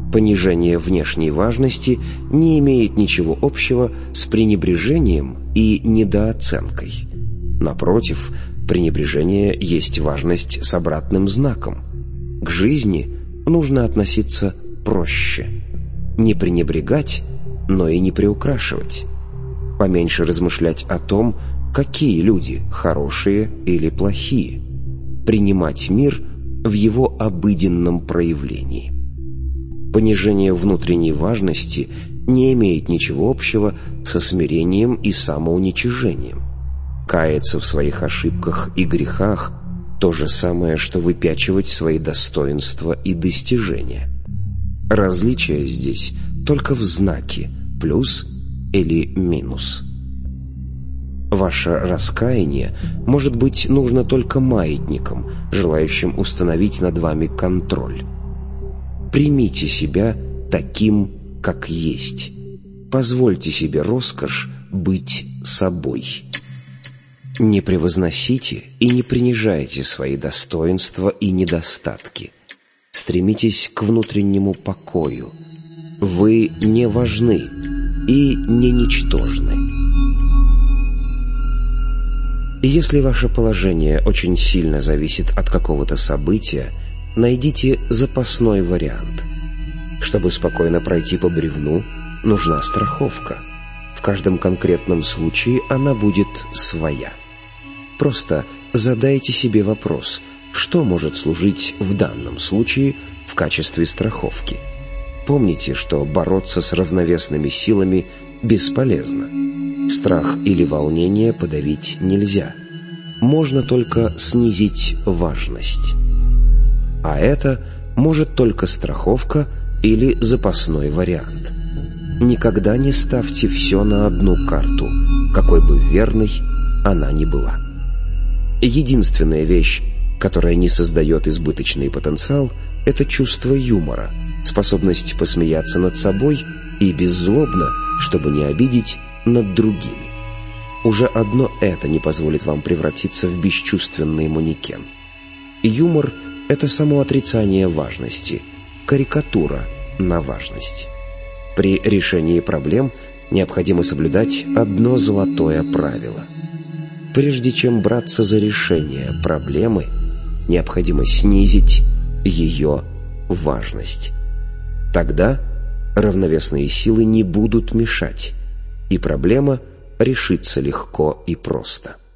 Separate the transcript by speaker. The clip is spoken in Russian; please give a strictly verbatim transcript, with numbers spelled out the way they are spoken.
Speaker 1: Понижение внешней важности не имеет ничего общего с пренебрежением и недооценкой. Напротив, пренебрежение есть важность с обратным знаком. К жизни нужно относиться проще. Не пренебрегать, но и не приукрашивать. Поменьше размышлять о том, какие люди хорошие или плохие. Принимать мир в его обыденном проявлении. Понижение внутренней важности не имеет ничего общего со смирением и самоуничижением. Каяться в своих ошибках и грехах – то же самое, что выпячивать свои достоинства и достижения. Различие здесь только в знаке – плюс или минус. Ваше раскаяние может быть нужно только маятникам, желающим установить над вами контроль. Примите себя таким, как есть. Позвольте себе роскошь быть собой. Не превозносите и не принижайте свои достоинства и недостатки. Стремитесь к внутреннему покою. Вы не важны и не ничтожны. И если ваше положение очень сильно зависит от какого-то события, найдите запасной вариант. Чтобы спокойно пройти по бревну, нужна страховка. В каждом конкретном случае она будет своя. Просто задайте себе вопрос, что может служить в данном случае в качестве страховки. Помните, что бороться с равновесными силами бесполезно. Страх или волнение подавить нельзя. Можно только снизить важность. А это может только страховка или запасной вариант. Никогда не ставьте все на одну карту, какой бы верной она ни была. Единственная вещь, которая не создает избыточный потенциал, это чувство юмора, способность посмеяться над собой и беззлобно, чтобы не обидеть, над другими. Уже одно это не позволит вам превратиться в бесчувственный манекен. Юмор — это само отрицание важности, карикатура на важность. При решении проблем необходимо соблюдать одно золотое правило. Прежде чем браться за решение проблемы, необходимо снизить ее важность. Тогда равновесные силы не будут мешать, и проблема решится легко и просто.